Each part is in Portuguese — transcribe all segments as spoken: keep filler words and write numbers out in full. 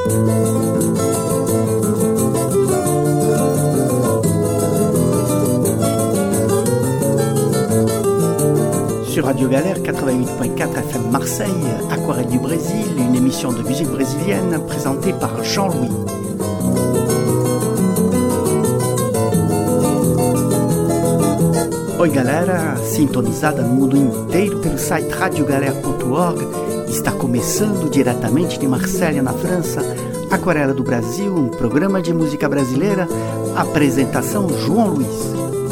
Sur Radio Galère quatre-vingt-huit point quatre F M Marseille, Aquarelle du Brésil, une émission de musique brésilienne présentée par Jean-Louis. Oi galera, sintonizada no mundo inteiro pelo site radio galera ponto org, está começando diretamente de Marselha, na França, Aquarela do Brasil, um programa de música brasileira, apresentação João Luiz.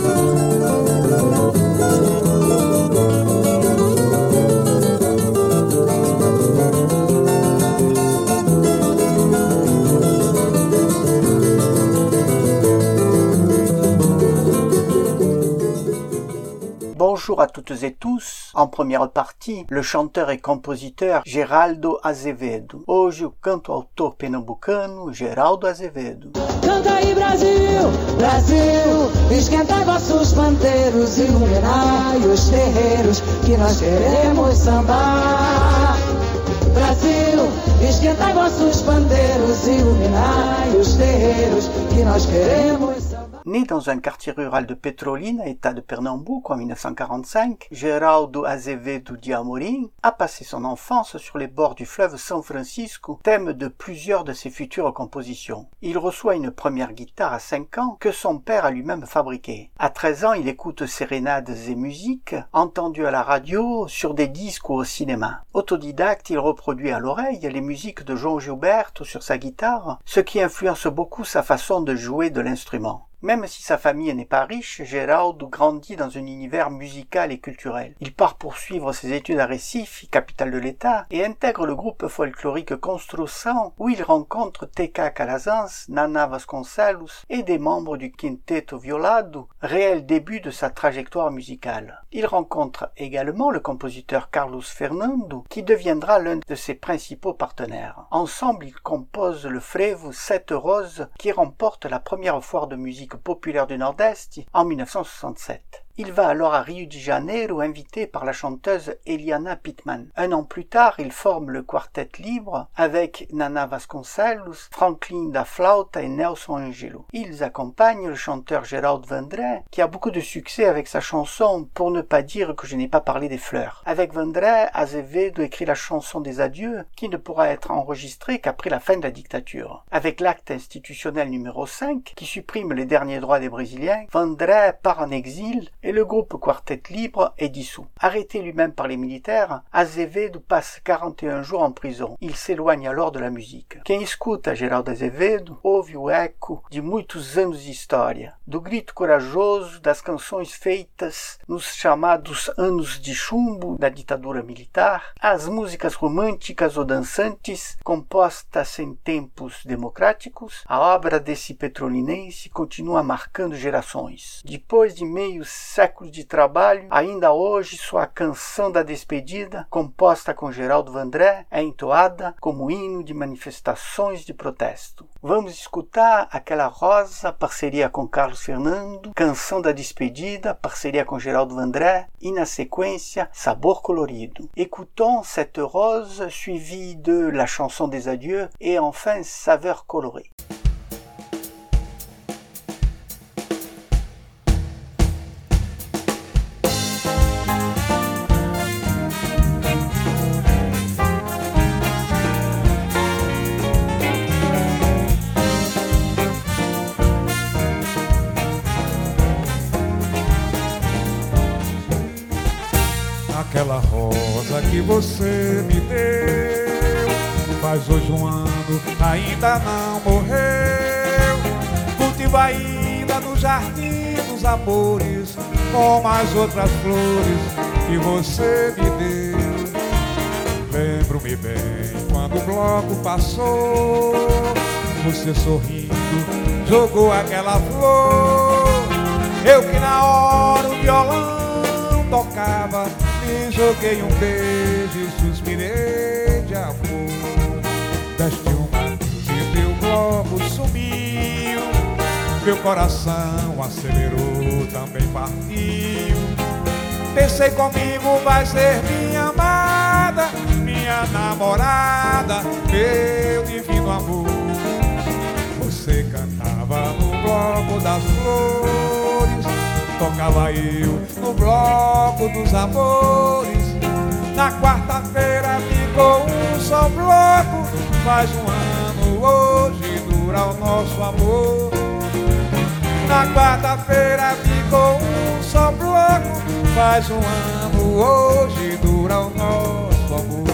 Bonjour à toutes et tous. En première partie, le chanteur e compositeur Geraldo Azevedo. Hoje o canto-autor pernambucano Geraldo Azevedo. Canta aí Brasil, Brasil, esquentai vossos pandeiros, iluminai os terreiros, que nós queremos sambar. Brasil, esquentai vossos pandeiros, iluminai os terreiros, que nós queremos sambar. Né dans un quartier rural de Petrolina, état de Pernambouc, en dix-neuf cent quarante-cinq, Geraldo Azevedo de Amorim a passé son enfance sur les bords du fleuve São Francisco, thème de plusieurs de ses futures compositions. Il reçoit une première guitare à cinq ans que son père a lui-même fabriquée. À treize ans, il écoute sérénades et musiques entendues à la radio, sur des disques ou au cinéma. Autodidacte, il reproduit à l'oreille les musiques de João Gilberto sur sa guitare, ce qui influence beaucoup sa façon de jouer de l'instrument. Même si sa famille n'est pas riche, Geraldo grandit dans un univers musical et culturel. Il part poursuivre ses études à Recife, capitale de l'État, et intègre le groupe folklorique Construção, où il rencontre T K Calazans, Nana Vasconcelos et des membres du Quinteto Violado, réel début de sa trajectoire musicale. Il rencontre également le compositeur Carlos Fernando, qui deviendra l'un de ses principaux partenaires. Ensemble, ils composent le frevo Sete Roses, qui remporte la première foire de musique populaire du Nord-Est en dix-neuf cent soixante-sept. Il va alors à Rio de Janeiro, invité par la chanteuse Eliana Pittman. Un an plus tard, il forme le Quartet Libre avec Nana Vasconcelos, Franklin da Flauta et Nelson Angelo. Ils accompagnent le chanteur Geraldo Vandré, qui a beaucoup de succès avec sa chanson « Pour ne pas dire que je n'ai pas parlé des fleurs ». Avec Vandré, Azevedo écrit la chanson des adieux, qui ne pourra être enregistrée qu'après la fin de la dictature. Avec l'acte institutionnel numéro cinq, qui supprime les derniers droits des Brésiliens, Vandré part en exil et le groupe Quartet Libre est dissous. Arrêté lui-même par les militaires, Azevedo passe quarante et un jours en prison. Il s'éloigne alors de la musique. Quem escuta Geraldo Azevedo ouve o eco de muitos anos de história, do grito corajoso das canções feitas nos chamados anos de chumbo da ditadura militar, as músicas românticas ou dançantes compostas em tempos democráticos. A obra desse petrolinense continua marcando gerações. Depois de meio séculos de trabalho, ainda hoje sua canção da despedida, composta com Geraldo Vandré, é entoada como hino de manifestações de protesto. Vamos escutar Aquela Rosa, parceria com Carlos Fernando, Canção da Despedida, parceria com Geraldo Vandré, e na sequência, Sabor Colorido. Écoutons Cette Rose, suivi de La Chanson des Adieux, et enfin Saveur Colorée. Aquela rosa que você me deu faz hoje um ano, ainda não morreu. Cultiva ainda no jardim dos amores, como as outras flores que você me deu. Lembro-me bem quando o bloco passou, você sorrindo jogou aquela flor. Eu que na hora o violão tocava, me joguei um beijo e suspirei de amor. Deste uma e teu bloco sumiu, meu coração acelerou, também partiu. Pensei comigo, vai ser minha amada, minha namorada, meu divino amor. bloco das flores, tocava eu no bloco dos amores. Na quarta-feira ficou um só bloco, faz um ano hoje dura o nosso amor. Na quarta-feira ficou um só bloco, faz um ano hoje dura o nosso amor.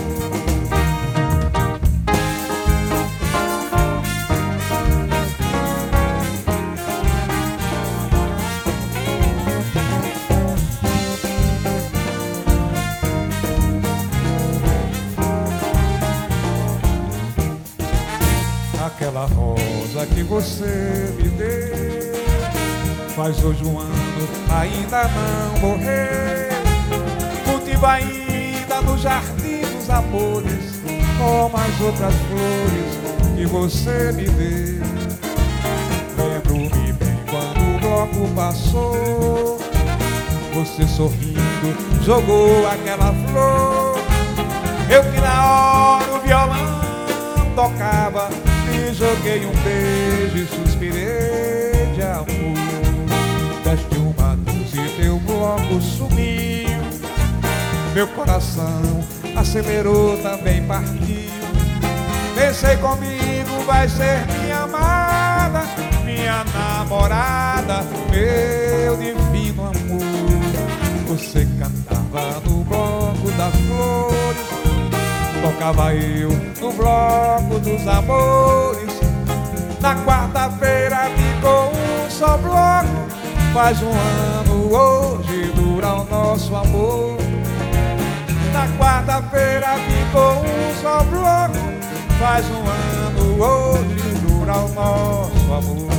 Aquela rosa que você me deu faz hoje um ano, ainda não morreu. Cultiva ainda no jardim dos amores, como as outras flores que você me deu. Lembro-me bem quando o bloco passou, você sorrindo jogou aquela flor. Eu que na hora o violão tocava, e joguei um beijo e suspirei de amor. Deste uma luz e teu bloco sumiu, meu coração acelerou, também partiu. Pensei comigo, vai ser minha amada, minha namorada, meu divino amor. Você cantava no bloco das flores, tocava eu no bloco dos amores. Na quarta-feira ficou um só bloco, faz um ano hoje dura o nosso amor. Na quarta-feira ficou um só bloco, faz um ano hoje dura o nosso amor.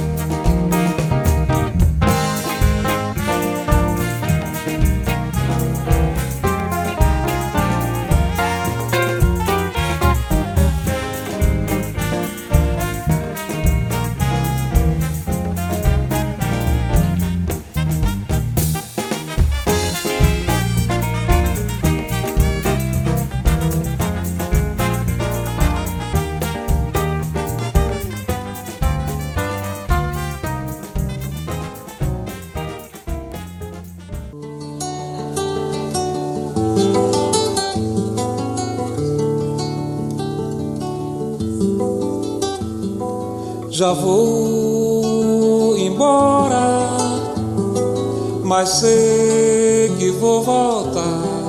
Já vou embora, mas sei que vou voltar.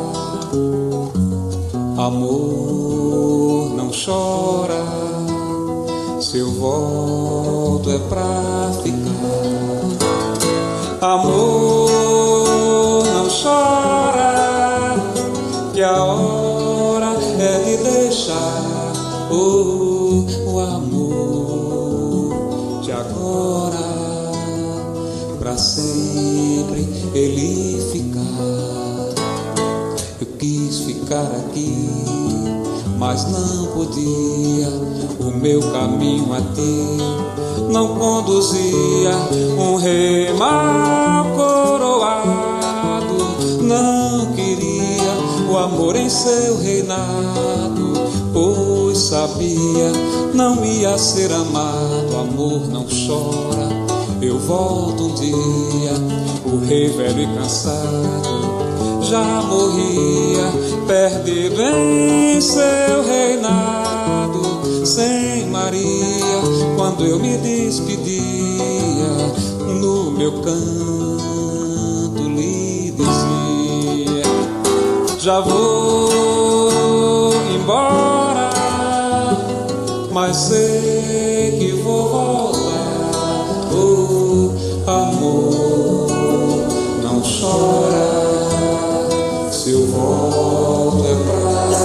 Amor, não chora, se eu volto é pra ficar. Amor, não chora, que a hora é de deixar. Oh, o amor de agora, pra sempre ele ficar. Eu quis ficar aqui, mas não podia. O meu caminho a ti não conduzia. Um rei mal coroado não queria o amor em seu reinado, pois sabia não ia ser amado. Amor, não chora, eu volto um dia. O rei velho e cansado já morria, perdido em seu reinado. Sem Maria, quando eu me despedia, no meu canto lhe dizia: já vou embora, mas sei que vou voltar. Oh, amor, não chora, se eu volto é pra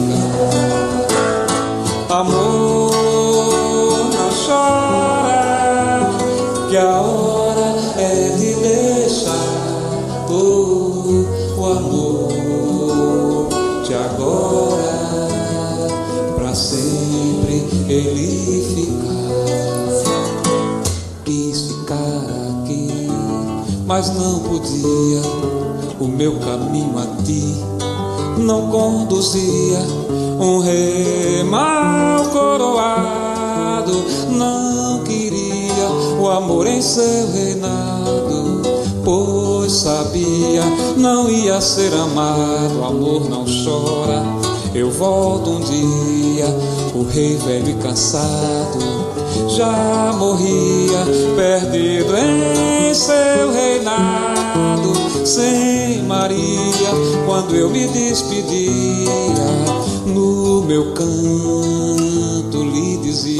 ficar. Amor, não chora, que a hora é de deixar. Oh, o amor de agora, pra sempre ele ficar. Quis ficar aqui, mas não podia. O meu caminho a ti não conduzia. Um rei mal coroado não queria o amor em seu reinado, pois sabia não ia ser amado. O amor não chora, eu volto um dia. O rei velho e cansado já morria, perdido em seu reinado. Sem Maria, quando eu me despedia, no meu canto lhe dizia: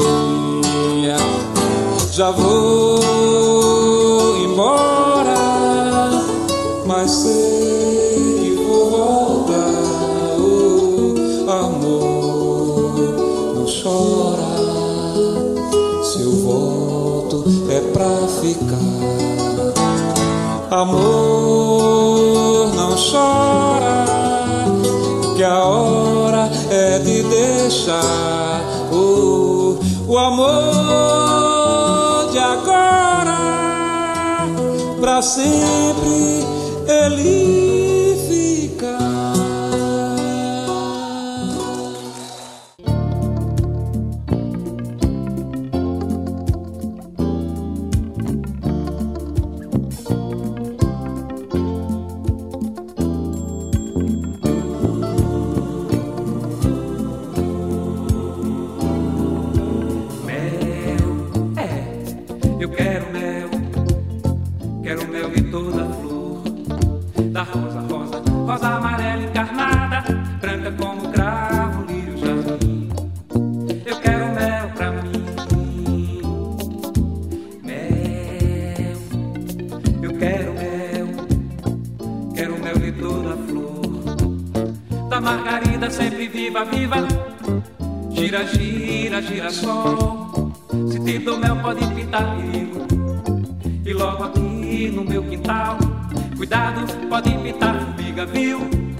já vou embora, mas sei que vou voltar. Oh, amor, não chora, se eu volto é pra ficar. Amor, não chora, que a hora é de deixar. Oh, o amor de agora, pra sempre ele fica. Viva, gira, gira, gira sol. Se te dou mel pode pintar perigo. E logo aqui no meu quintal, cuidado, pode pintar formiga, viu?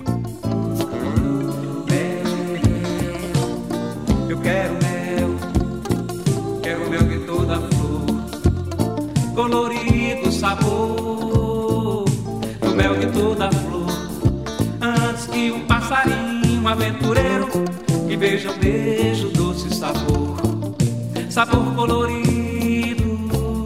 Mel, eu quero mel, quero mel de toda flor, colorido sabor do mel de toda flor. Antes que um passarinho, um aventureiro, que beija um beijo, doce sabor, sabor colorido.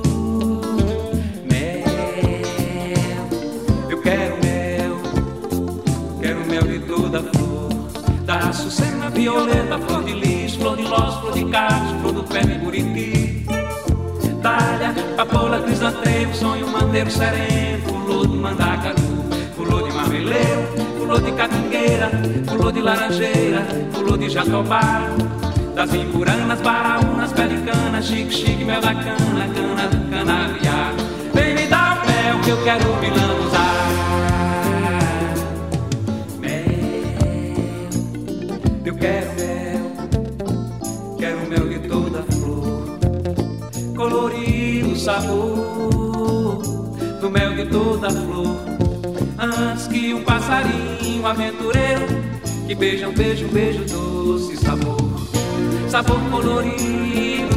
Mel, eu quero mel, quero mel de toda flor, da açucena, violeta, flor de lis, flor de lós, flor de cacto, flor do pé de buriti, dália, papoula, crisantemo, sonho, mandeiro sereno, flor de mandacaru, flor de marmeleiro, flor de catingueira, flor de laranjeira, flor de jatobá, das imburanas, baraunas, pelicanas, chique, chique, mel da cana, cana do canavial. Vem me dar mel que eu quero me lambuzar. Mel, eu quero mel, quero mel de toda flor, colorido sabor do mel de toda flor. Antes que um passarinho aventureiro, que beija um beijo, um beijo doce sabor, sabor colorido.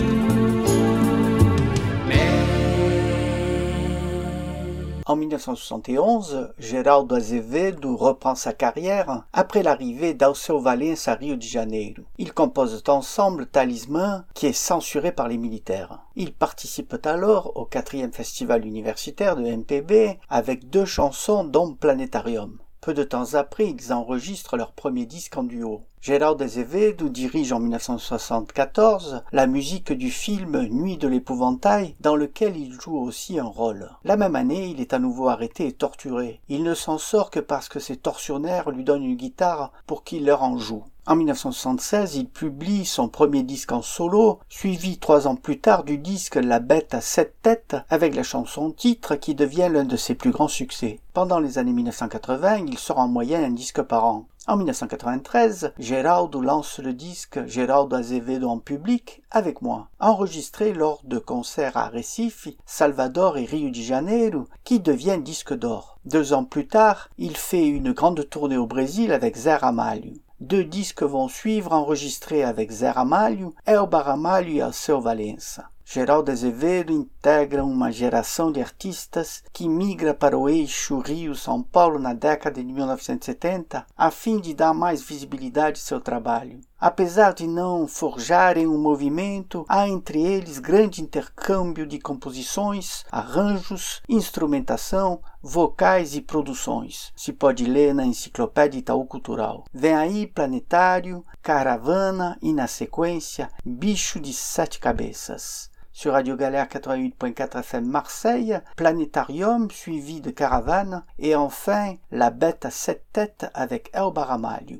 En mille neuf cent soixante et onze, Geraldo Azevedo reprend sa carrière après l'arrivée d'Alceu Valença à Rio de Janeiro. Ils composent ensemble Talisman, qui est censuré par les militaires. Ils participent alors au quatrième festival universitaire de M P B avec deux chansons dont Planétarium. Peu de temps après, ils enregistrent leur premier disque en duo. Geraldo Azevedo dirige en mille neuf cent soixante-quatorze la musique du film Nuit de l'épouvantail, dans lequel il joue aussi un rôle. La même année, il est à nouveau arrêté et torturé. Il ne s'en sort que parce que ses tortionnaires lui donnent une guitare pour qu'il leur en joue. En mille neuf cent soixante-seize, il publie son premier disque en solo, suivi trois ans plus tard du disque La Bête à sept têtes, avec la chanson titre qui devient l'un de ses plus grands succès. Pendant les années mille neuf cent quatre-vingts, il sort en moyenne un disque par an. En mille neuf cent quatre-vingt-treize, Geraldo lance le disque Geraldo Azevedo en public avec moi, enregistré lors de concerts à Recife, Salvador et Rio de Janeiro, qui devient disque d'or. Deux ans plus tard, il fait une grande tournée au Brésil avec Zé Ramalho. Deux disques vont suivre enregistrés avec Zé Ramalho, Elba Ramalho et Alceu Valença. Geraldo Azevedo integra uma geração de artistas que migra para o eixo Rio-São Paulo na década de mil novecentos e setenta, a fim de dar mais visibilidade ao seu trabalho. Apesar de não forjarem um movimento, há entre eles grande intercâmbio de composições, arranjos, instrumentação, vocais e produções. Se pode ler na Enciclopédia Itaú Cultural. Vem aí Planetário, Caravana e, na sequência, Bicho de Sete Cabeças. Sur Radio Galère quatre-vingt-huit point quatre F M Marseille, Planétarium suivi de Caravane et enfin La Bête à sept têtes avec Elba Ramalho.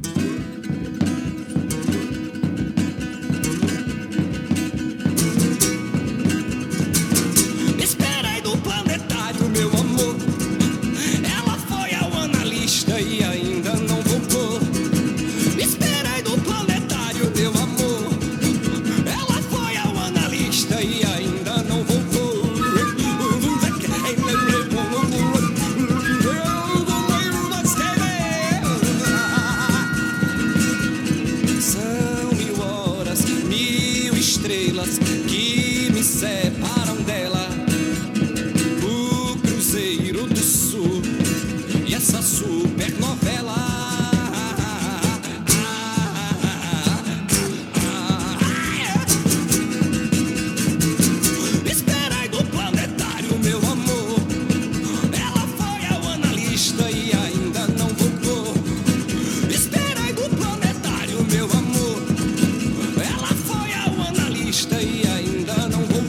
Espera aí do planetário, meu amor. Ela foi ao analista e ainda não voltou. Espera aí do planetário, meu amor. Ela foi ao analista e ainda não voltou. São mil horas, mil estrelas que me separam dela. O Cruzeiro do Sul e essa supernovela. Espera aí do planetário, meu amor. Ela foi ao analista e ainda não voltou. Espera aí do planetário, meu amor. Ela foi ao analista e ainda não voltou.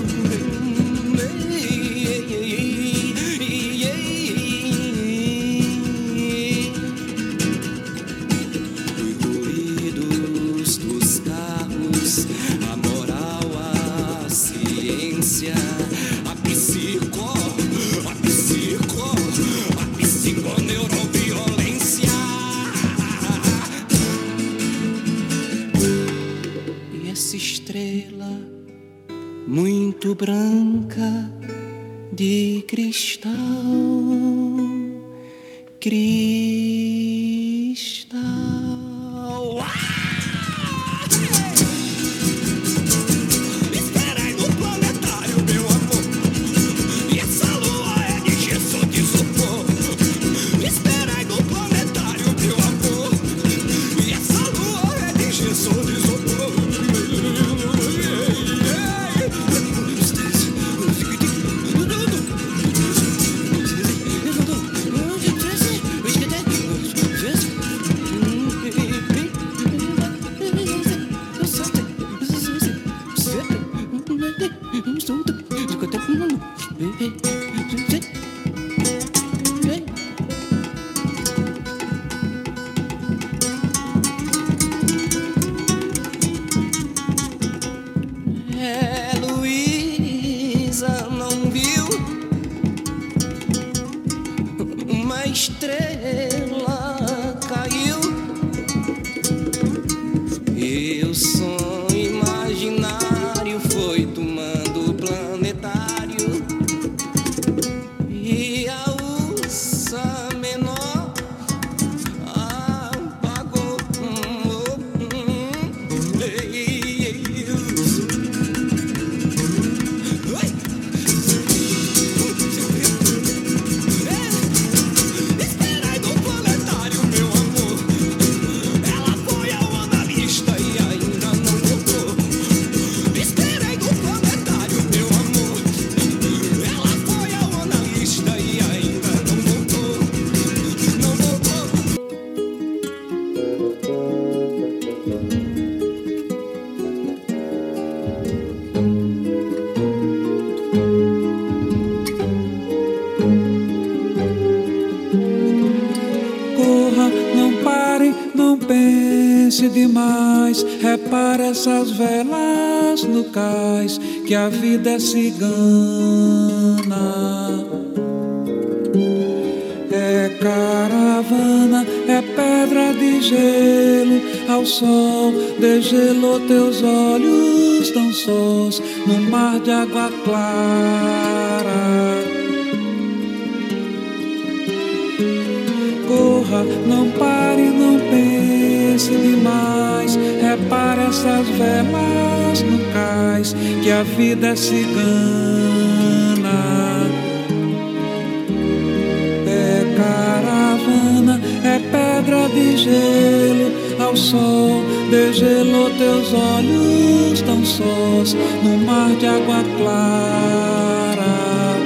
Ruídos dos carros, a moral, a ciência, a psico, a psico, a psiconeuroviolência. E essa estrela muito branca de cristal, cristal. Espera aí no planetário, meu amor. E essa lua é de gesso de isopor. Espera aí no planetário, meu amor. E essa lua é de gesso de isopor. É, Luísa não viu uma estrela caiu e o som imaginário foi tomando o planetário e a ursa menor apagou. Espera aí do planetário, meu amor. Ela foi ao analista e ainda não voltou. Espera aí do planetário, meu amor. Ela foi ao analista e ainda não voltou. Não voltou. Corra, não pare, não pense demais. Repare essas velas no cais, que a vida é cigana. É caravana, é pedra de gelo. Ao sol degelou teus olhos tão sós no mar de água clara. Corra, não pare, não pense demais. Repare essas velas no cais, locais que a vida é cigana. É caravana, é pedra de gelo, ao sol degelou teus olhos tão sós no mar de água clara.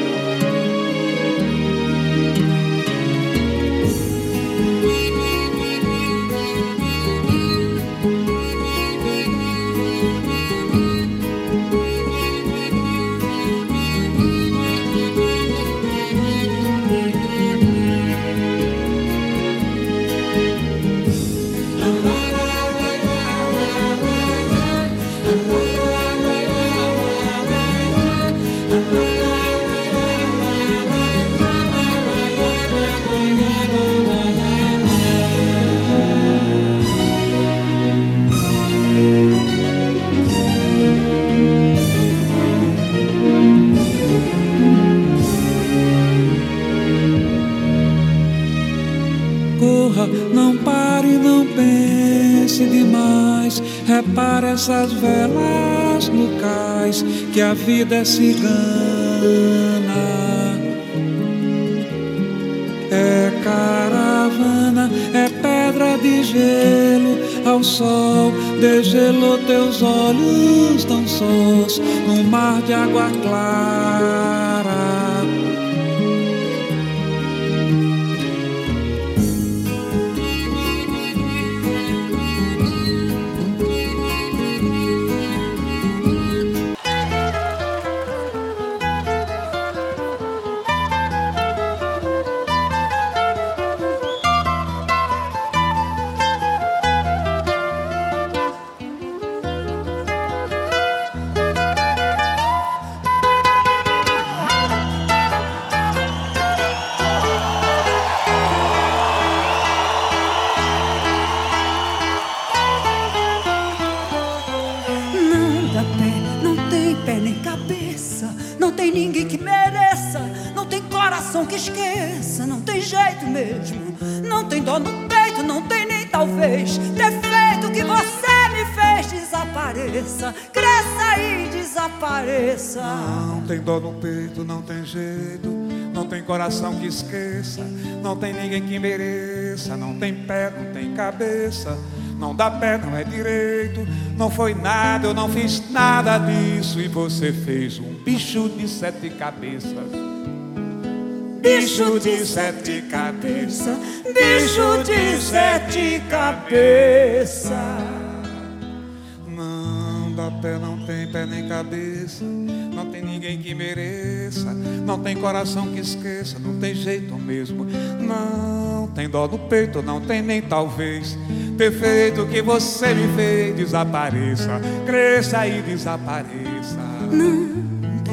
Não pare, não pense demais, repare essas velas no cais, que a vida é cigana. É caravana, é pedra de gelo, ao sol degelou teus olhos tão sós no mar de água clara. Que esqueça, não tem jeito mesmo. Não tem dó no peito, não tem nem talvez defeito que você me fez. Desapareça, cresça e desapareça. Não tem dó no peito, não tem jeito, não tem coração que esqueça, não tem ninguém que mereça, não tem pé, não tem cabeça, não dá pé, não é direito, não foi nada, eu não fiz nada disso, e você fez um bicho de sete cabeças. Bicho de sete cabeças, bicho de sete cabeças. Não dá pé, não tem pé nem cabeça, não tem ninguém que mereça, não tem coração que esqueça, não tem jeito mesmo. Não tem dó no peito, não tem nem talvez defeito que você me fez. Desapareça, cresça e desapareça. Não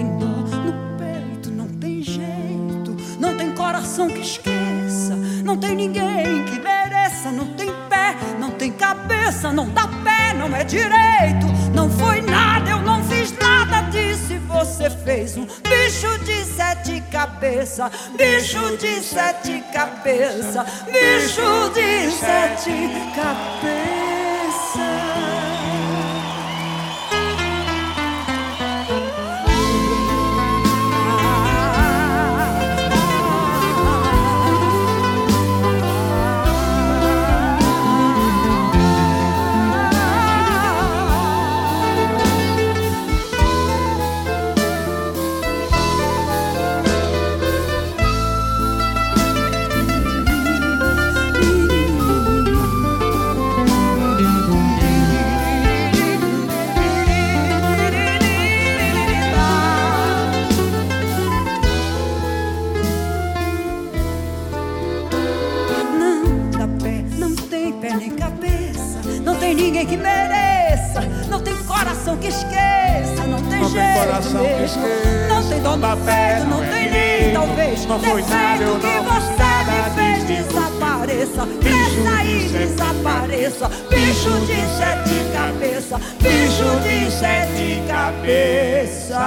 coração que esqueça, não tem ninguém que mereça, não tem pé, não tem cabeça, não dá pé, não é direito, não foi nada, eu não fiz nada disso, e você fez um bicho de sete cabeças, bicho de sete cabeças, bicho de sete cabeças. Ninguém que mereça, não tem coração que esqueça, não tem não jeito tem coração mesmo, que esqueça, não tem dó no peito, não é tem direito, nem talvez não foi nada, eu defeito que não fiz você nada me fez. disso. Desapareça, cresça e desapareça, bicho de sete cabeças, bicho de sete cabeças.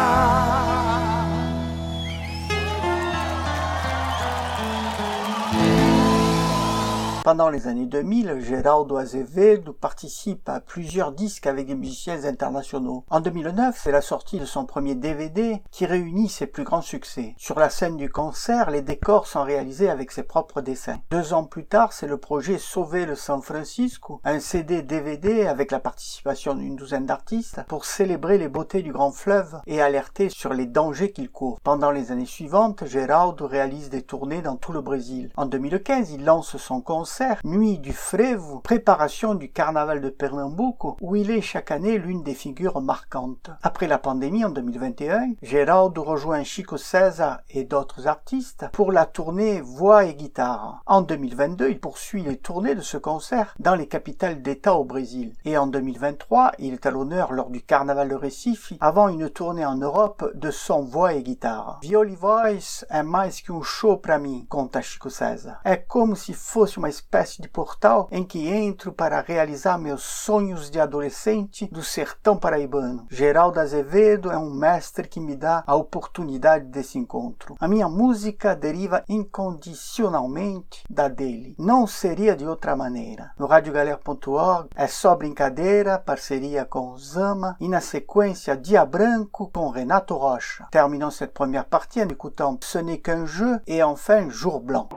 Pendant les années deux mille, Geraldo Azevedo participe à plusieurs disques avec des musiciens internationaux. En deux mille neuf, c'est la sortie de son premier D V D qui réunit ses plus grands succès. Sur la scène du concert, les décors sont réalisés avec ses propres dessins. Deux ans plus tard, c'est le projet Sauver le San Francisco, un C D D V D avec la participation d'une douzaine d'artistes pour célébrer les beautés du grand fleuve et alerter sur les dangers qu'il court. Pendant les années suivantes, Geraldo réalise des tournées dans tout le Brésil. En deux mille quinze, il lance son concert Nuit du Frevo, préparation du carnaval de Pernambuco, où il est chaque année l'une des figures marquantes. Après la pandémie en deux mille vingt et un, Geraldo rejoint Chico César et d'autres artistes pour la tournée Voix et Guitare. En deux mille vingt-deux, il poursuit les tournées de ce concert dans les capitales d'État au Brésil. Et en deux mille vingt-trois, il est à l'honneur lors du carnaval de Recife avant une tournée en Europe de son Voix et Guitare. Viola e Voz é mais que um show pra mim, conta Chico César. É como se fosse uma espécie de portal em que entro para realizar meus sonhos de adolescente do sertão paraibano. Geraldo Azevedo é um mestre que me dá a oportunidade desse encontro. A minha música deriva incondicionalmente da dele. Não seria de outra maneira. No radio galera ponto org é só brincadeira, parceria com Zama e na sequência Dia Branco com Renato Rocha. Terminons cette première partie en écoutant Ce n'est qu'un jeu et enfin Jour Blanc.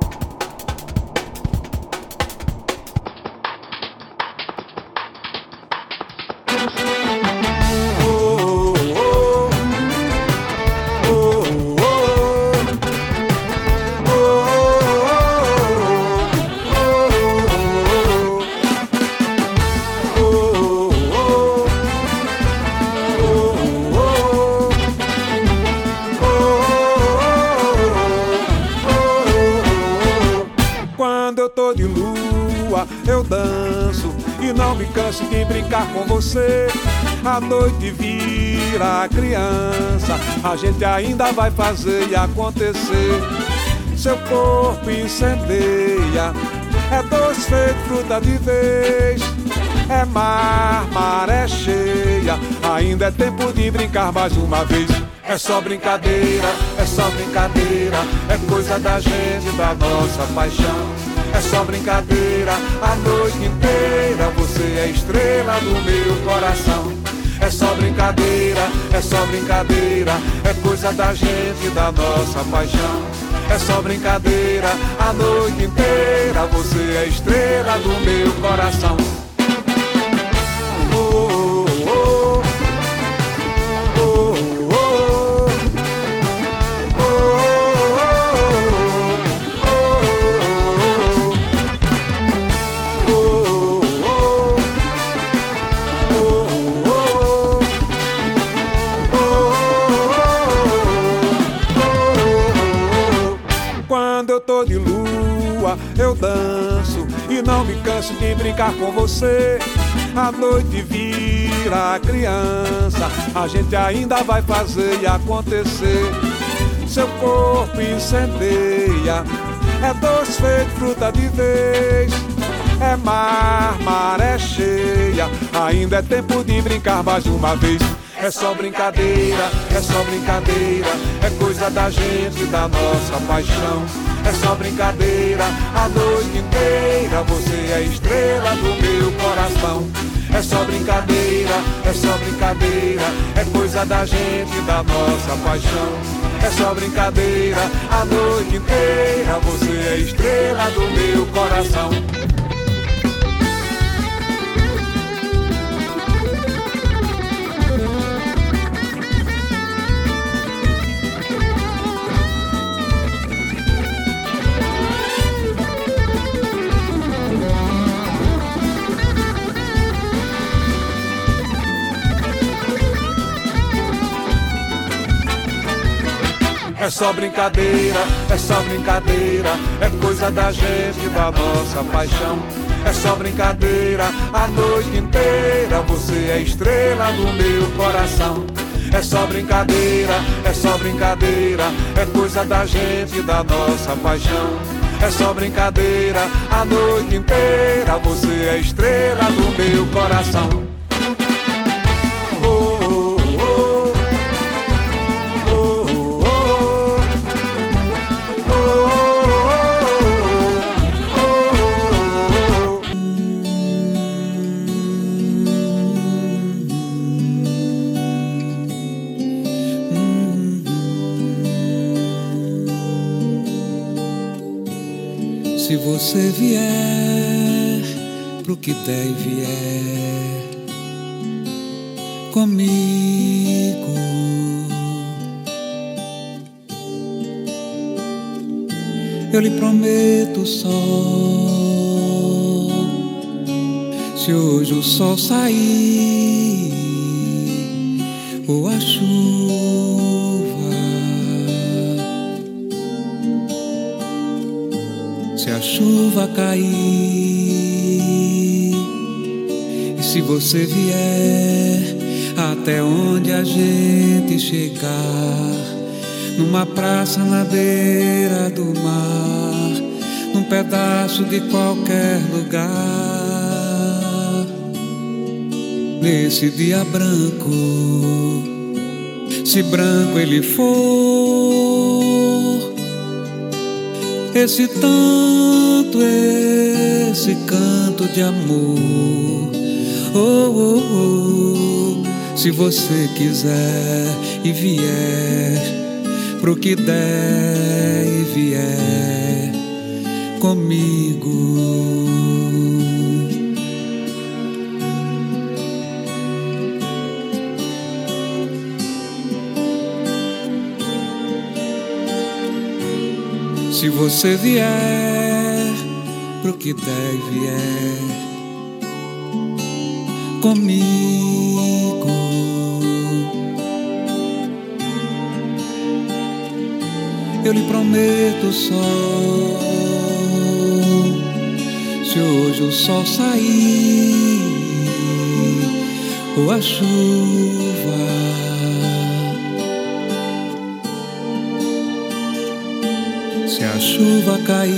Eu danço e não me canso de brincar com você. A noite vira criança, a gente ainda vai fazer e acontecer. Seu corpo incendeia, é doce feito fruta de vez. É mar, maré cheia, ainda é tempo de brincar mais uma vez. É só brincadeira, é só brincadeira, é coisa da gente, da nossa paixão. É só brincadeira, a noite inteira, você é estrela do meu coração. É só brincadeira, é só brincadeira, é coisa da gente, da nossa paixão. É só brincadeira, a noite inteira, você é estrela do meu coração. Oh, oh, oh, oh, oh, oh. Eu tô de lua, eu danço e não me canso de brincar com você. A noite vira criança, a gente ainda vai fazer e acontecer. Seu corpo incendeia, é doce feito fruta de vez. É mar, maré cheia, ainda é tempo de brincar mais uma vez. É só brincadeira, é só brincadeira, é coisa da gente, da nossa paixão. É só brincadeira, a noite inteira, você é estrela do meu coração. É só brincadeira, é só brincadeira, é coisa da gente, da nossa paixão. É só brincadeira, a noite inteira, você é estrela do meu coração. É só brincadeira, é só brincadeira, é coisa da gente, da nossa paixão. É só brincadeira, a noite inteira, você é estrela do meu coração. É só brincadeira, é só brincadeira, é coisa da gente, da nossa paixão. É só brincadeira, a noite inteira, você é estrela do meu coração. Se você vier pro que der e vier comigo, eu lhe prometo o sol. Se hoje o sol sair ou a chuva, se a chuva cair e se você vier até onde a gente chegar, numa praça na beira do mar, num pedaço de qualquer lugar, nesse dia branco, se branco ele for, esse tanto, esse canto de amor, oh, oh, oh, se você quiser e vier pro que der e vier comigo. Se você vier pro que der e vier comigo, eu lhe prometo o sol. Se hoje o sol sair ou a chuva, se a chuva cair,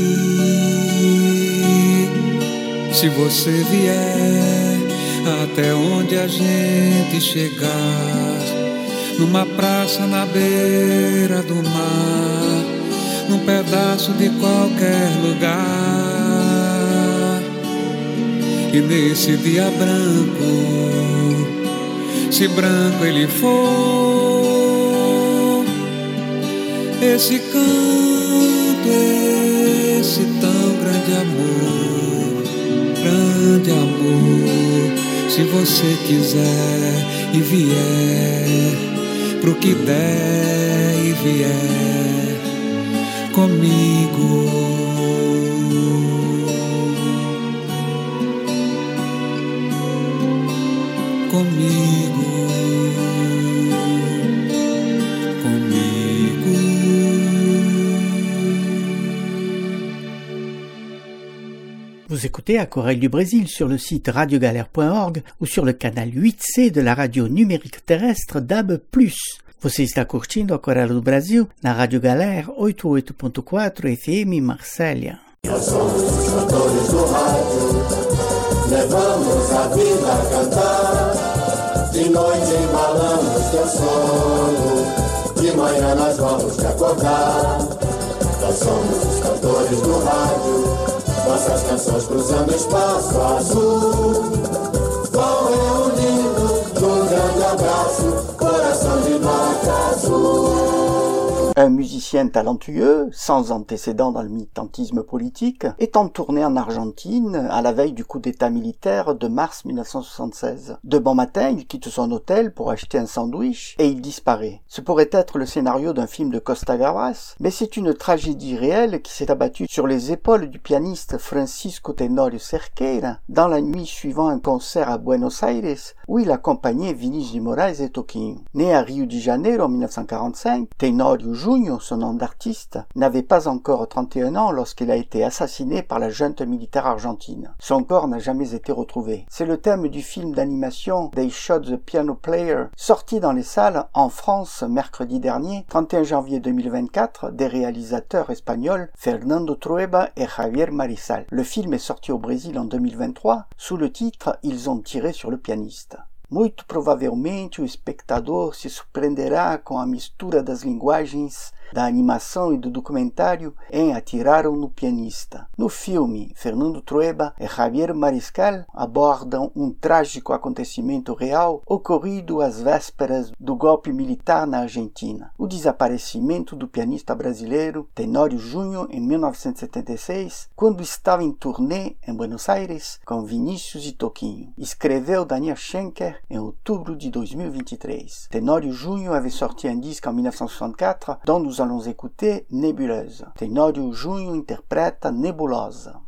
se você vier até onde a gente chegar, numa praça na beira do mar, num pedaço de qualquer lugar, e nesse dia branco, se branco ele for, esse canto, esse tão grande amor, grande amor, se você quiser e vier pro que der e vier comigo, comigo, comigo. Vous écoutez Aquarelle du Brésil sur le site radiogalère point org ou sur le canal huit C de la radio numérique terrestre D A B plus. Você está curtindo Aquarelle do Brasil na Rádio Galera oitenta e oito ponto quatro F M Marsella. Nós somos os cantores do rádio, levamos a vida a cantar. De noite embalamos teu sono, de manhã nós vamos te acordar. Nós somos os cantores do rádio, nossas canções cruzando o espaço azul, vão reunindo num grande abraço, coração de nota azul. Un musicien talentueux, sans antécédent dans le militantisme politique, est en tournée en Argentine à la veille du coup d'état militaire de mars mille neuf cent soixante-seize. De bon matin, il quitte son hôtel pour acheter un sandwich et il disparaît. Ce pourrait être le scénario d'un film de Costa Gavras, mais c'est une tragédie réelle qui s'est abattue sur les épaules du pianiste Francisco Tenorio Cerqueira dans la nuit suivant un concert à Buenos Aires où il accompagnait Vinícius de Moraes et Toquinho. Né à Rio de Janeiro en mille neuf cent quarante-cinq, Tenorio Júnior, son nom d'artiste, n'avait pas encore trente et un ans lorsqu'il a été assassiné par la junte militaire argentine. Son corps n'a jamais été retrouvé. C'est le thème du film d'animation They Shot the Piano Player, sorti dans les salles en France mercredi dernier, trente et un janvier deux mille vingt-quatre, des réalisateurs espagnols Fernando Trueba et Javier Marisal. Le film est sorti au Brésil en deux mille vingt-trois, sous le titre Ils ont tiré sur le pianiste. Muito provavelmente o espectador se surpreenderá com a mistura das linguagens da animação e do documentário em Atiraram no Pianista. No filme, Fernando Trueba e Javier Mariscal abordam um trágico acontecimento real ocorrido às vésperas do golpe militar na Argentina, o desaparecimento do pianista brasileiro Tenório Júnior em mil novecentos e setenta e seis, quando estava em turnê em Buenos Aires com Vinícius e Toquinho. Escreveu Daniel Schenker em outubro de dois mil e vinte e três. Tenório Júnior avait sorti un disque en mille neuf cent soixante-quatre dont nous allons écouter Nébuleuse. Tenório Júnior interpreta Nebulosa.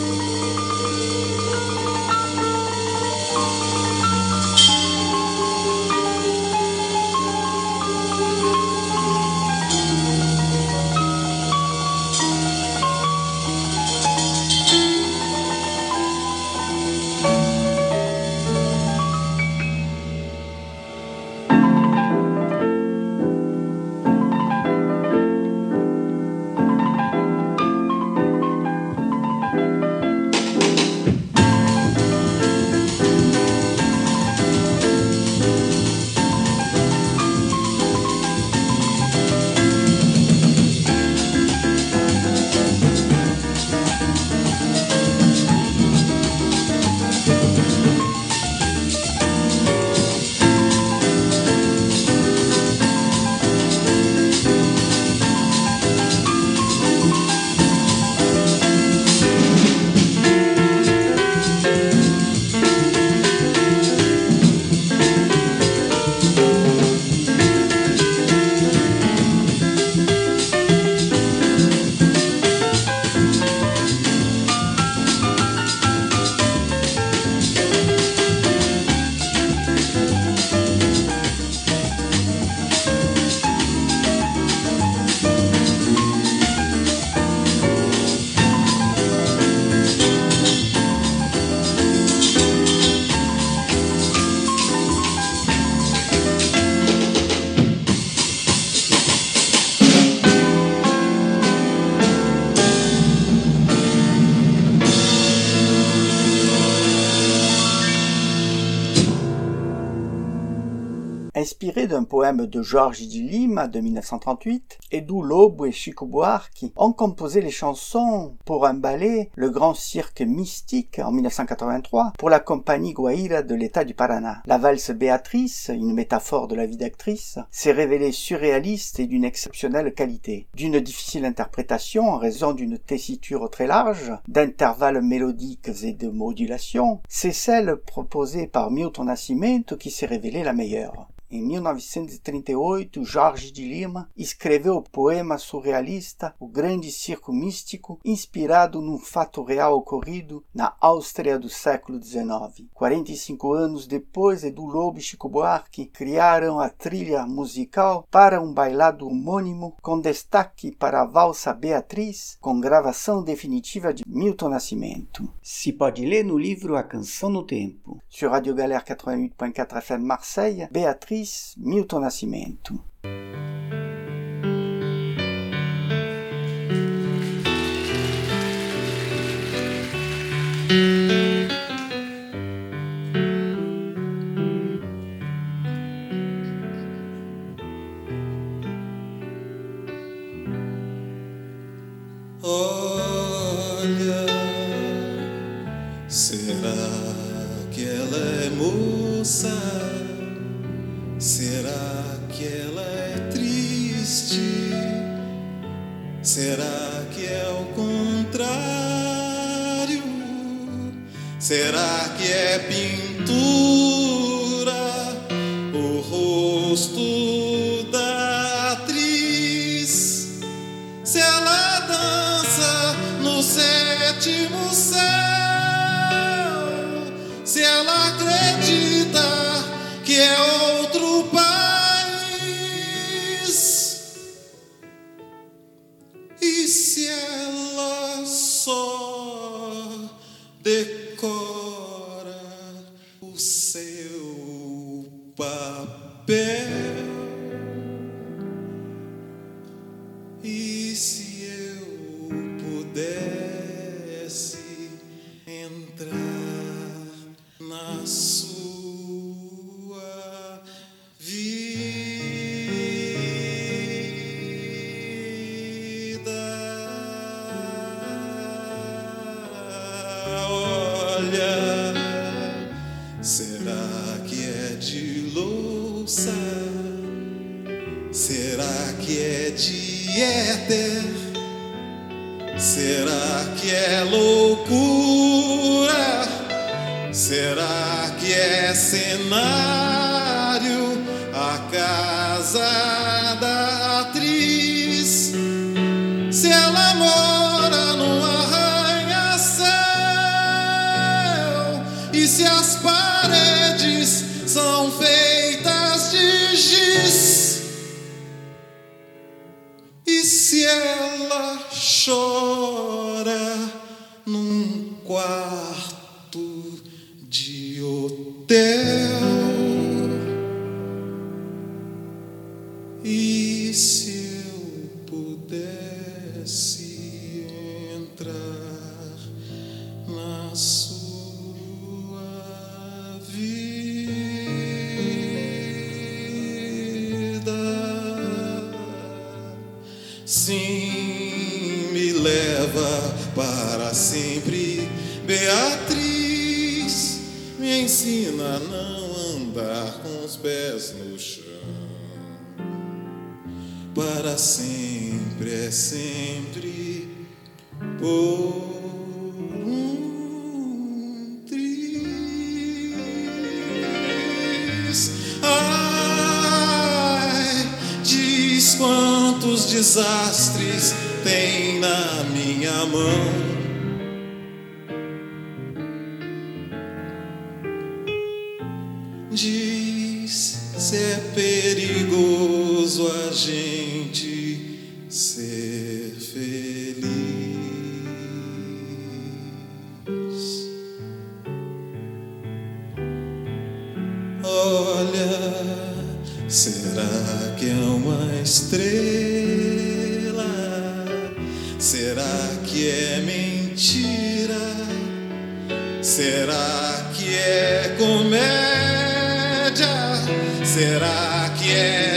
Inspiré d'un poème de Jorge de Lima de mille neuf cent trente-huit, Edu Lobo et Chico Buarque ont composé les chansons pour un ballet, le Grand Cirque Mystique, en mille neuf cent quatre-vingt-trois, pour la compagnie Guaira de l'État du Paraná. La valse Béatrice, une métaphore de la vie d'actrice, s'est révélée surréaliste et d'une exceptionnelle qualité. D'une difficile interprétation en raison d'une tessiture très large, d'intervalles mélodiques et de modulations, c'est celle proposée par Milton Nascimento qui s'est révélée la meilleure. Em mille novecentos e trinta e oito, Jorge de Lima escreveu o poema surrealista O Grande Circo Místico, inspirado num fato real ocorrido na Áustria do século dezenove. quarenta e cinco anos depois, Edu Lobo e Chico Buarque criaram a trilha musical para um bailado homônimo, com destaque para a valsa Beatriz, com gravação definitiva de Milton Nascimento. Se pode ler no livro A Canção no Tempo. Sur Radio Galère quatre-vingt-huit point quatre F M Marseille, Beatriz, Milton Nascimento. Olha, será que ela é moça? Será que ela é triste? Será que é o contrário? Será que é pintura? O rosto da atriz? Se ela dança no sétimo céu? Se ela acredita que é outro país? E se ela só decora o seu papel? E se eu pudesse Será que é de éter? Será que é loucura? Será que é cenário? A casa da atriz? Se ela mora num arranha-céu? E se as paredes são feitas de giz? E se ela chora num quarto de hotel? E se eu pudesse entrar na sua vida? Sim, me leva para sempre, Beatriz. Me ensina a não andar com os pés no chão. Para sempre é sempre por um triz. Ai, diz quantos desastres tem na minha mão. Diz se é perigoso a gente ser feliz. Olha, será que é uma estrela? Será que é mentira? Será que é comédia? Será que é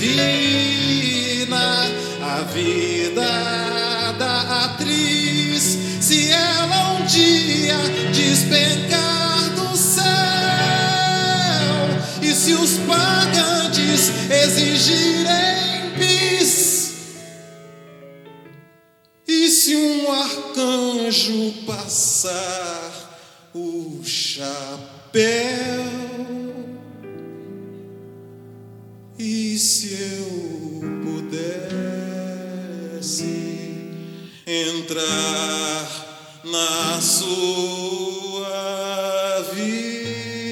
divina a vida da atriz? Se ela um dia despencar do céu, e se os pagantes exigirem bis, e se um arcanjo passar o chapéu? E se eu pudesse entrar na sua vida?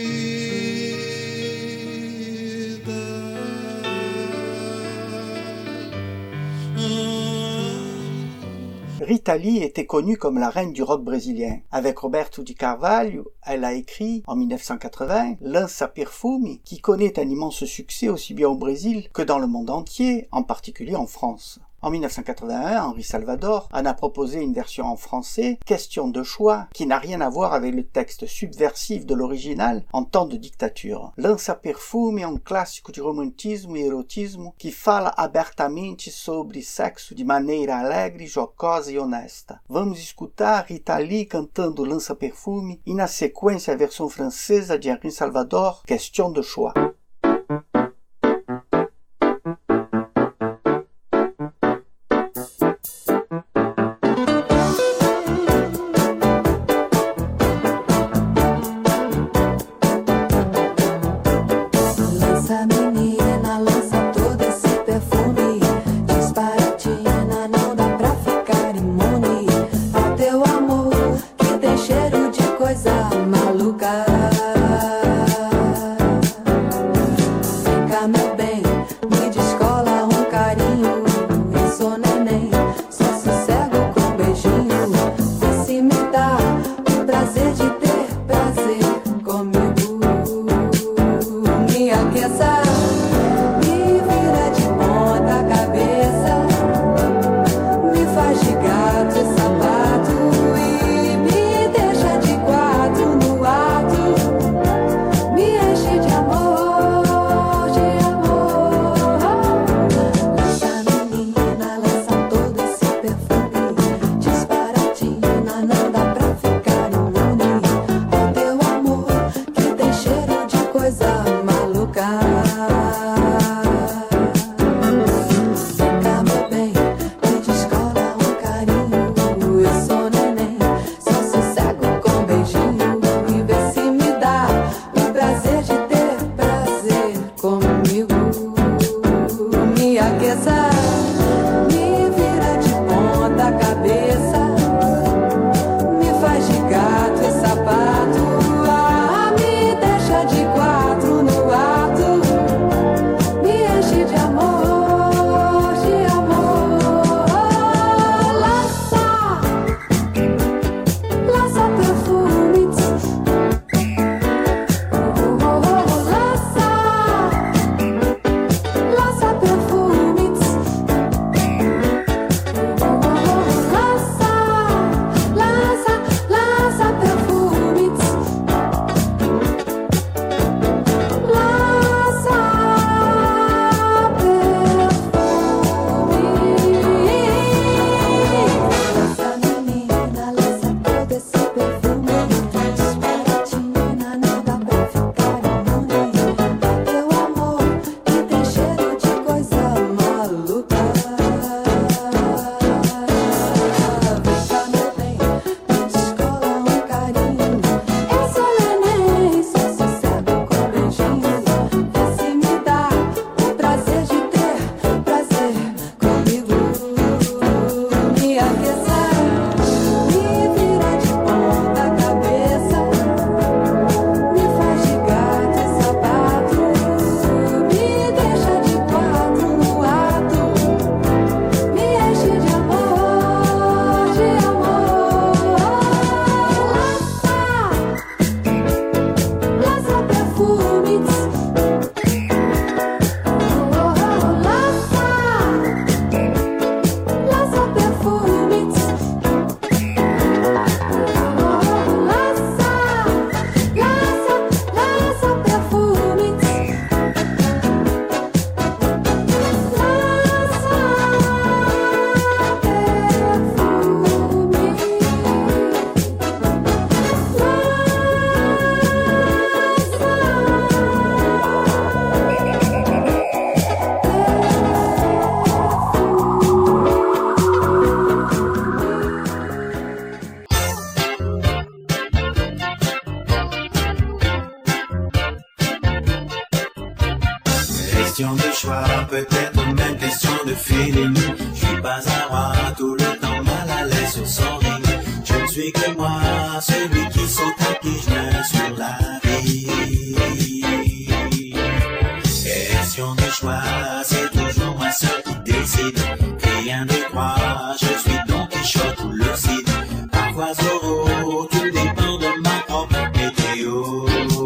Rita Lee était connue comme la reine du rock brésilien. Avec Roberto Di Carvalho, elle a écrit en mille neuf cent quatre-vingts Lança Perfume, qui connaît un immense succès aussi bien au Brésil que dans le monde entier, en particulier en France. En mille neuf cent quatre-vingt-un, Henri Salvador en a proposé une version en français, Question de choix, qui n'a rien à voir avec le texte subversif de l'original en temps de dictature. Lança Perfume é um clássico de romantismo e erotismo que fala abertamente sobre sexo de maneira alegre, jocosa e honesta. Vamos escutar Rita Lee cantando Lança Perfume e na sequência a versão francesa de Henri Salvador, Question de choix. Coisa maluca. peut-être même question de feeling. Je suis pas un roi, tout le temps mal à l'aise sur son ring. Je ne suis que moi, celui qui saute à pieds joints sur la vie. Question de choix, c'est toujours moi seul qui décide. Rien de droit, je suis Don Quichotte ou le Cid. Parfois Zorro, tout dépend de ma propre météo.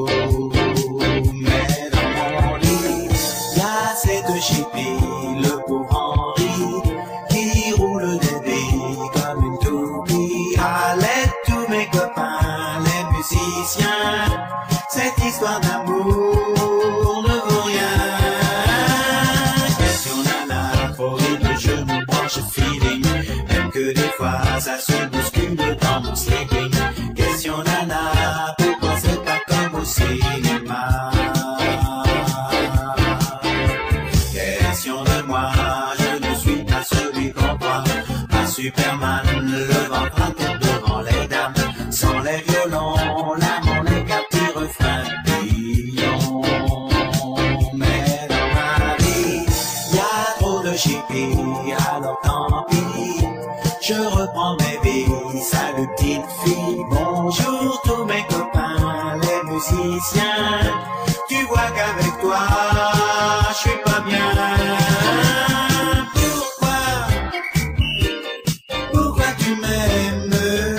Mais dans mon lit, y'a cette chipie, le pauvre Henri, qui roule des billes comme une toupie. À l'aide tous mes copains, les musiciens, cette histoire d'amour ne vaut rien. Question nana, horrible, je me branche feeling, même que des fois ça se bouscule dans mon sleeping. Question nana, pourquoi c'est pas comme au cinéma? Question de moi, je ne suis pas celui qu'on croit, pas Superman, le ventre à terre devant les dames. Sans les violons, l'amour n'est qu'un petit refrain billon. Mais dans ma vie, y'a trop de chipie, alors tant pis. Je reprends mes billes, salut petite fille. Bonjour tous mes copains, les musiciens. Tu vois qu'avec toi, je suis pas bien. Pourquoi, pourquoi tu m'aimes?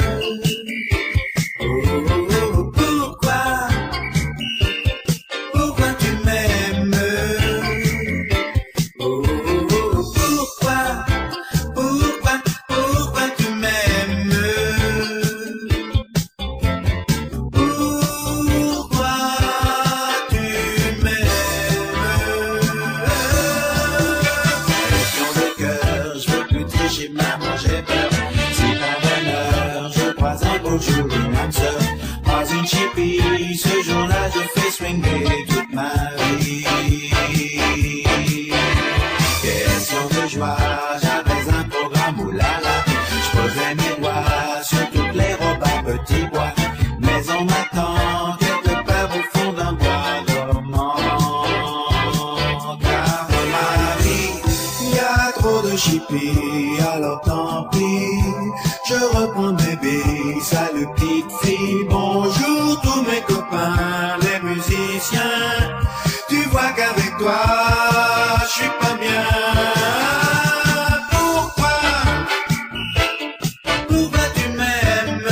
Oh, oh, oh, pourquoi, pourquoi tu m'aimes? Oh, oh, oh, pourquoi, pourquoi, pourquoi tu m'aimes? Pourquoi tu m'aimes? Question de cœur, je veux plus tricher, maman, j'ai peur. C'est un bonheur, je crois un beau jour une âme sœur. Pas une chipie, ce jour-là je fais swinguer toute ma vie. Question de joie, j'avais un programme, oulala. Je posais mes doigts sur toutes les robes à petits bois. Mais on m'attend quelque part au fond d'un bois dormant. Car dans ma vie, il y a trop de chipie, alors tant pis. Je reprends bébé, salut petite fille. Bonjour tous mes copains, les musiciens. Tu vois qu'avec toi, je suis pas bien. Pourquoi, pourquoi tu m'aimes?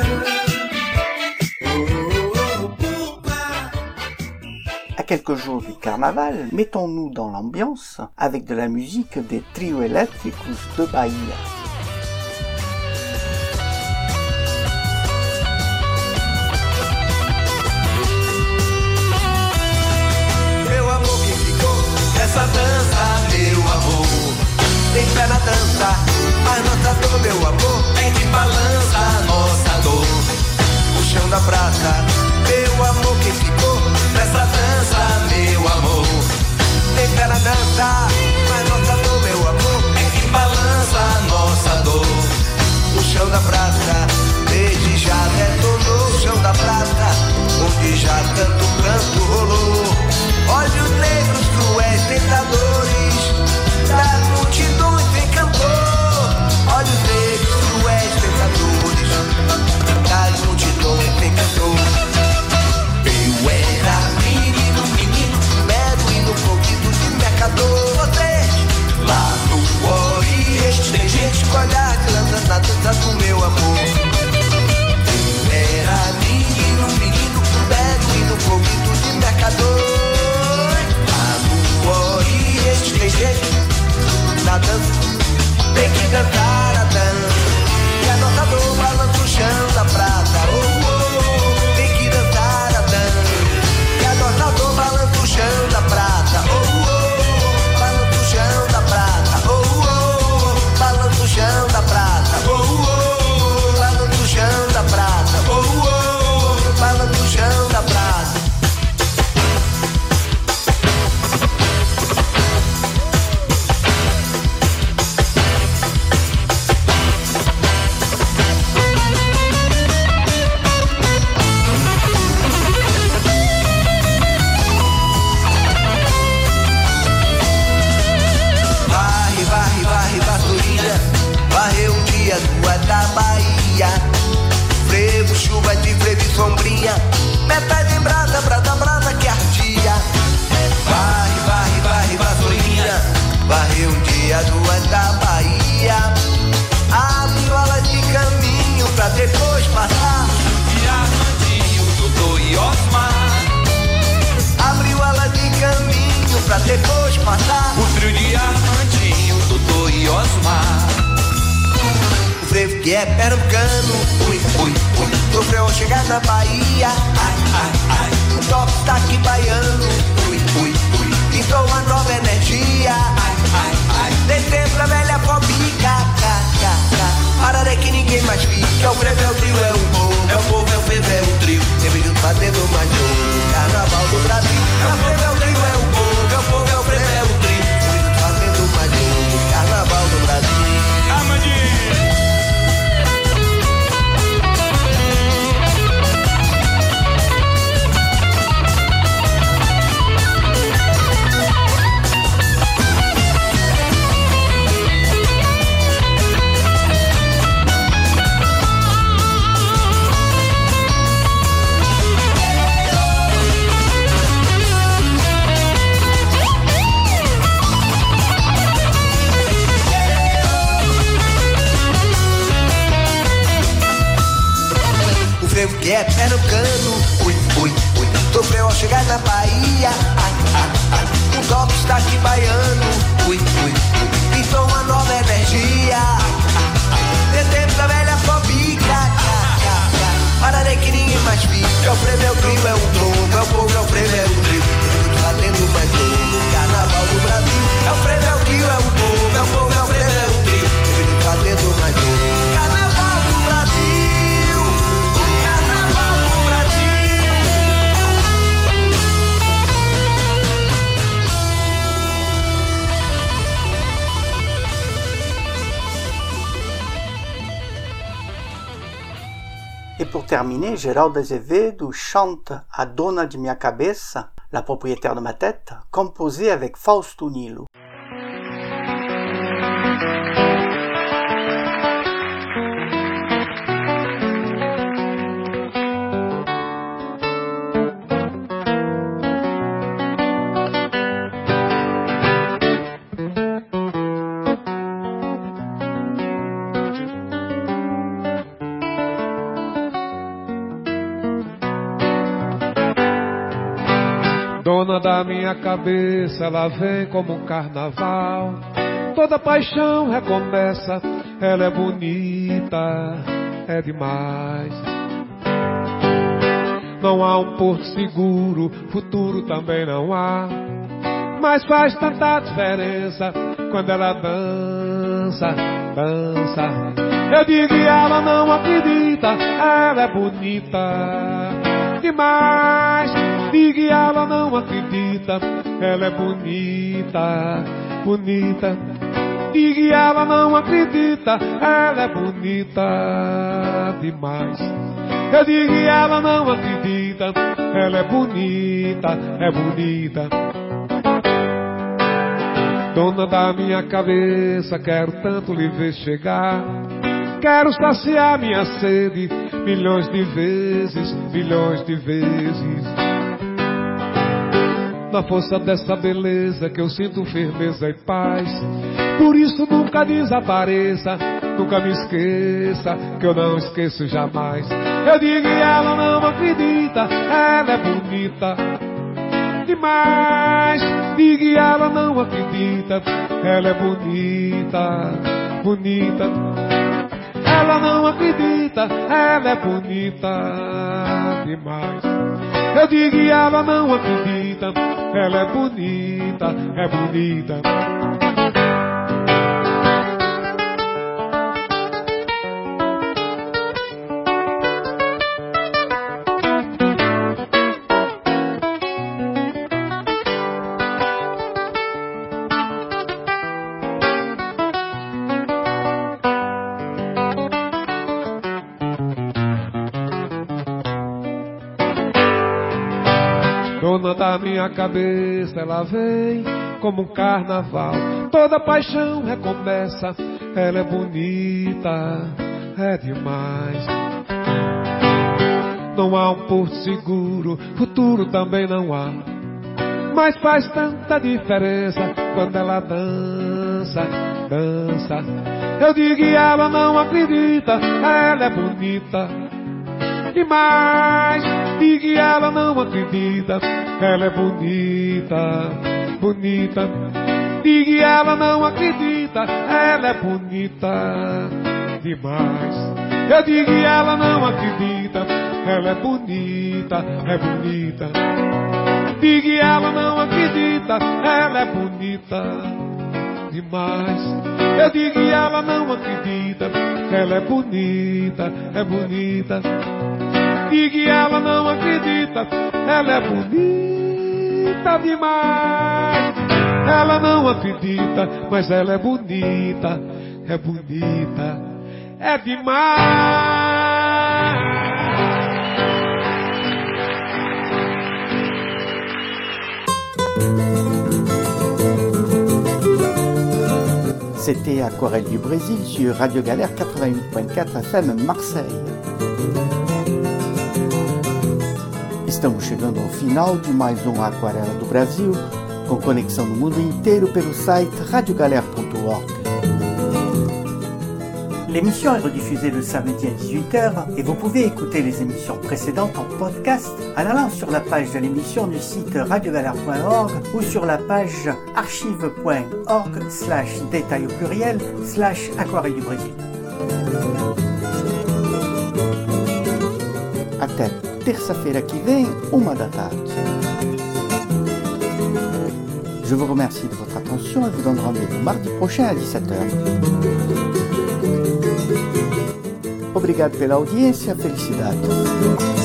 Oh, oh, oh, pourquoi? À quelques jours du carnaval, mettons-nous dans l'ambiance avec de la musique des Trio Elétricos de Bahia. Essa dança, meu amor, tem pé na dança, mas nossa dor, meu amor, é que balança a nossa dor. O chão da prata, meu amor, que ficou nessa dança, meu amor. Tem pé na dança, mas nossa dor, meu amor, é que balança a nossa dor. O chão da prata, desde já detonou o chão da prata, onde já tanto canto rolou. Olhos negros, cruéis, tentadores, das multidões tem cantor. Olhos negros, cruéis, tentadores, das multidões tem cantor. Eu era menino, menino, beduíno, foguido de mercador. Vocês, lá no Oriente, tem gente com olhar que anda na dança do meu amor. Eu era menino, menino, beduíno, foguido de mercador. Tem gente na dança, tem que cantar a dança. E a nossa dor balança o chão da prata. Oh, oh, tem que dançar a dança. E a nossa dor balança o chão da prata. Oh, oh, balança o chão da prata. Oh, oh, balança o chão da prata. Oh, oh, balança o chão da prata. Oh, oh, balança o chão da prata. varreu um dia duas da Bahia, abriu ela de caminho pra depois passar. E Armandinho, Dodô e Osmar, abriu ela de caminho pra depois passar. O trio de Armandinho, Dodô e Osmar. O frevo que é pernambucano, ui, ui, ui, sofreu ao chegar na Bahia, ai, ai, ai. O toque tá aqui baiano, ui, ui, ui, pintou uma nova energia, ai, ai, ai. Tem tempo a velha fobica, cá, cá, cá. Pararé que ninguém mais fica. É o frevo, é o trio, é o povo, é o povo, é o frevo, é o trio. Sempre junto fazendo mais um carnaval do Brasil. É o frevo, é o trio, é o povo, é o povo, é o frevo, é o trio. Sempre junto fazendo mais um carnaval do Brasil. Armandinho. Que é pernambucano, ui, ui, ui, sofreu ao chegar na Bahia, ai, ai, ai. Um toque está aqui baiano, ui, ui, ui, pintou uma nova energia, ai, ai, ai. Tem da velha fobica, cá, cá, cá. Pararei que ninguém mais fica. É o frevo, é o trio, é o povo, é o povo, é o frevo, é o trio. Tá tendo mais um carnaval do Brasil. É o frevo, é o trio, é o povo, é o povo, é o frevo, é o trio. Tá tendo mais um carnaval do Brasil. Et pour terminer, Geraldo Azevedo chante A Dona de Minha Cabeça, la propriétaire de ma tête, composée avec Fausto Nilo. Dona da minha cabeça, ela vem como um carnaval. Toda paixão recomeça, ela é bonita, é demais. Não há um porto seguro, futuro também não há. Mas faz tanta diferença quando ela dança, dança. Eu digo e ela não acredita, ela é bonita demais. Diga e ela não acredita, ela é bonita, bonita. Diga e ela não acredita, ela é bonita demais. Eu digo e ela não acredita, ela é bonita, é bonita. Dona da minha cabeça, quero tanto lhe ver chegar. Quero saciar minha sede milhões de vezes, milhões de vezes. Na força dessa beleza que eu sinto firmeza e paz. Por isso nunca desapareça, nunca me esqueça, que eu não esqueço jamais. Eu digo e ela não acredita, ela é bonita demais. Digo e ela não acredita, ela é bonita, bonita. Ela não acredita, ela é bonita demais. Eu digo e ela não acredita, ela é bonita, é bonita. Dona da minha cabeça, ela vem como um carnaval. Toda paixão recomeça, ela é bonita, é demais. Não há um porto seguro, futuro também não há. Mas faz tanta diferença quando ela dança, dança. Eu digo e ela não acredita, ela é bonita demais. Digo e ela não acredita, ela é bonita, bonita. Digo e ela não acredita, ela é bonita demais. Eu digo e ela não acredita, ela é bonita, é bonita. Digo e ela não acredita, ela é bonita demais. Eu digo e ela não acredita, ela é bonita, é bonita. Digo e ela não acredita, ela é bonita demais. Ela não acredita, mas ela é bonita, é bonita, é demais. C'était Aquarelle du Brésil sur Radio Galère quatre-vingt-huit point quatre F M Marseille. Estamos chegando ao final de mais um Aquarela do Brasil, com conexão no mundo inteiro pelo site radio galère point org. L'émission est rediffusée le samedi à dix-huit heures et vous pouvez écouter les émissions précédentes en podcast en allant sur la page de l'émission du site radio galère point org ou sur la page archive point org slash détail au pluriel slash aquarelle du Brésil. Até terça-feira que vem, uma da tarde. Je vous remercie de votre attention et vous donne rendez-vous mardi prochain à dix-sept heures. Obrigado pela audiência, felicidades.